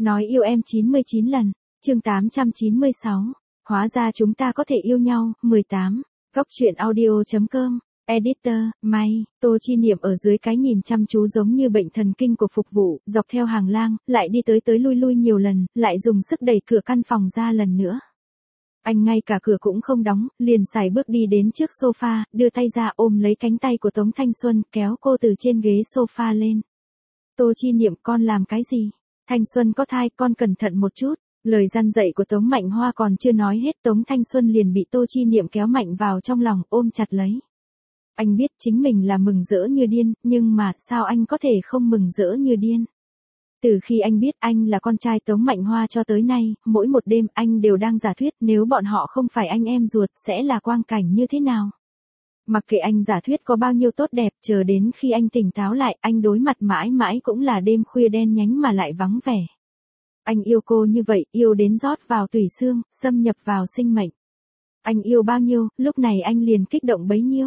Nói yêu em 99 lần. Chương 896. Hóa ra chúng ta có thể yêu nhau. 18. Góc truyện audio.com. Editor, May, Tô Chi Niệm ở dưới cái nhìn chăm chú giống như bệnh thần kinh của phục vụ, dọc theo hàng lang, lại đi tới lui nhiều lần, lại dùng sức đẩy cửa căn phòng ra lần nữa. Anh ngay cả cửa cũng không đóng, liền sải bước đi đến trước sofa, đưa tay ra ôm lấy cánh tay của Tống Thanh Xuân, kéo cô từ trên ghế sofa lên. Tô Chi Niệm, con làm cái gì? Thanh Xuân có thai, con cẩn thận một chút. Lời răn dạy của Tống Mạnh Hoa còn chưa nói hết, Tống Thanh Xuân liền bị Tô Chi Niệm kéo mạnh vào trong lòng, ôm chặt lấy. Anh biết chính mình là mừng rỡ như điên, nhưng mà sao anh có thể không mừng rỡ như điên? Từ khi anh biết anh là con trai Tống Mạnh Hoa cho tới nay, mỗi một đêm anh đều đang giả thuyết nếu bọn họ không phải anh em ruột sẽ là quang cảnh như thế nào. Mặc kệ anh giả thuyết có bao nhiêu tốt đẹp, chờ đến khi anh tỉnh táo lại, anh đối mặt mãi mãi cũng là đêm khuya đen nhánh mà lại vắng vẻ. Anh yêu cô như vậy, yêu đến rót vào tủy xương, xâm nhập vào sinh mệnh. Anh yêu bao nhiêu, lúc này anh liền kích động bấy nhiêu.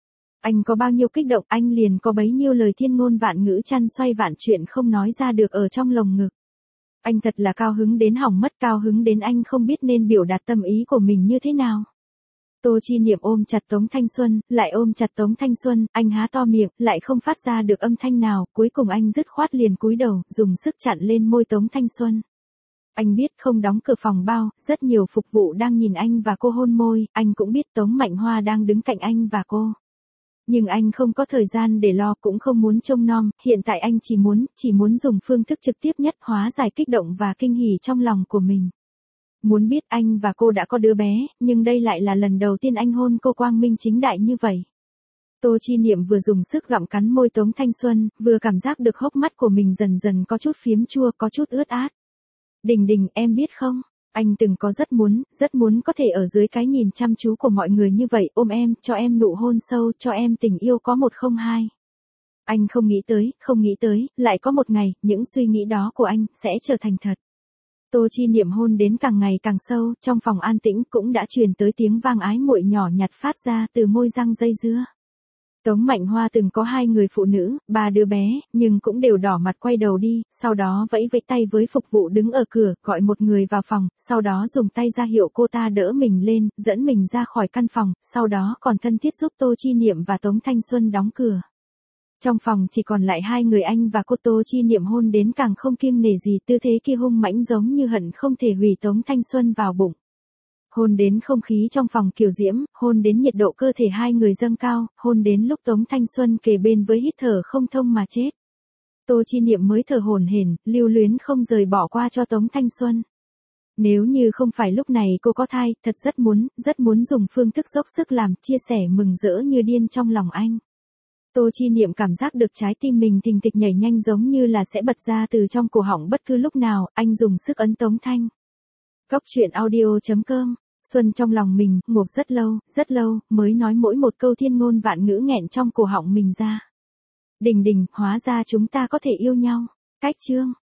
Anh có bao nhiêu kích động, anh liền có bấy nhiêu lời thiên ngôn vạn ngữ chăn xoay vạn chuyện không nói ra được ở trong lồng ngực. Anh thật là cao hứng đến hỏng mất, cao hứng đến anh không biết nên biểu đạt tâm ý của mình như thế nào. Tô Chi Niệm ôm chặt Tống Thanh Xuân, lại ôm chặt Tống Thanh Xuân, anh há to miệng, lại không phát ra được âm thanh nào, cuối cùng anh dứt khoát liền cúi đầu, dùng sức chặn lên môi Tống Thanh Xuân. Anh biết không đóng cửa phòng bao, rất nhiều phục vụ đang nhìn anh và cô hôn môi, anh cũng biết Tống Mạnh Hoa đang đứng cạnh anh và cô. Nhưng anh không có thời gian để lo, cũng không muốn trông nom, hiện tại anh chỉ muốn dùng phương thức trực tiếp nhất hóa giải kích động và kinh hỉ trong lòng của mình. Muốn biết anh và cô đã có đứa bé, nhưng đây lại là lần đầu tiên anh hôn cô quang minh chính đại như vậy. Tô Chi Niệm vừa dùng sức gặm cắn môi Tống Thanh Xuân, vừa cảm giác được hốc mắt của mình dần dần có chút phiếm chua, có chút ướt át. Đình Đình, em biết không, anh từng có rất muốn có thể ở dưới cái nhìn chăm chú của mọi người như vậy, ôm em, cho em nụ hôn sâu, cho em tình yêu có 102. Anh không nghĩ tới, lại có một ngày, những suy nghĩ đó của anh, sẽ trở thành thật. Tô Chi Niệm hôn đến càng ngày càng sâu, trong phòng an tĩnh cũng đã truyền tới tiếng vang ái muội nhỏ nhặt phát ra từ môi răng dây dưa. Tống Mạnh Hoa từng có 2 người phụ nữ, 3 đứa bé, nhưng cũng đều đỏ mặt quay đầu đi, sau đó vẫy tay với phục vụ đứng ở cửa, gọi một người vào phòng, sau đó dùng tay ra hiệu cô ta đỡ mình lên, dẫn mình ra khỏi căn phòng, sau đó còn thân thiết giúp Tô Chi Niệm và Tống Thanh Xuân đóng cửa. Trong phòng chỉ còn lại 2 người, anh và cô. Tô Chi Niệm hôn đến càng không kiêng nể gì, tư thế kia hung mãnh giống như hận không thể hủy Tống Thanh Xuân vào bụng. Hôn đến không khí trong phòng kiều diễm, hôn đến nhiệt độ cơ thể 2 người dâng cao, hôn đến lúc Tống Thanh Xuân kề bên với hít thở không thông mà chết. Tô Chi Niệm mới thở hổn hển, lưu luyến không rời bỏ qua cho Tống Thanh Xuân. Nếu như không phải lúc này cô có thai, thật rất muốn dùng phương thức dốc sức làm, chia sẻ mừng rỡ như điên trong lòng anh. Tô Chi Niệm cảm giác được trái tim mình thình thịch nhảy nhanh giống như là sẽ bật ra từ trong cổ họng bất cứ lúc nào, anh dùng sức ấn Tống Thanh. Góc truyện audio.com. Xuân trong lòng mình, ngộp rất lâu, mới nói mỗi một câu thiên ngôn vạn ngữ nghẹn trong cổ họng mình ra. Đình Đình, hóa ra chúng ta có thể yêu nhau. Cách chương.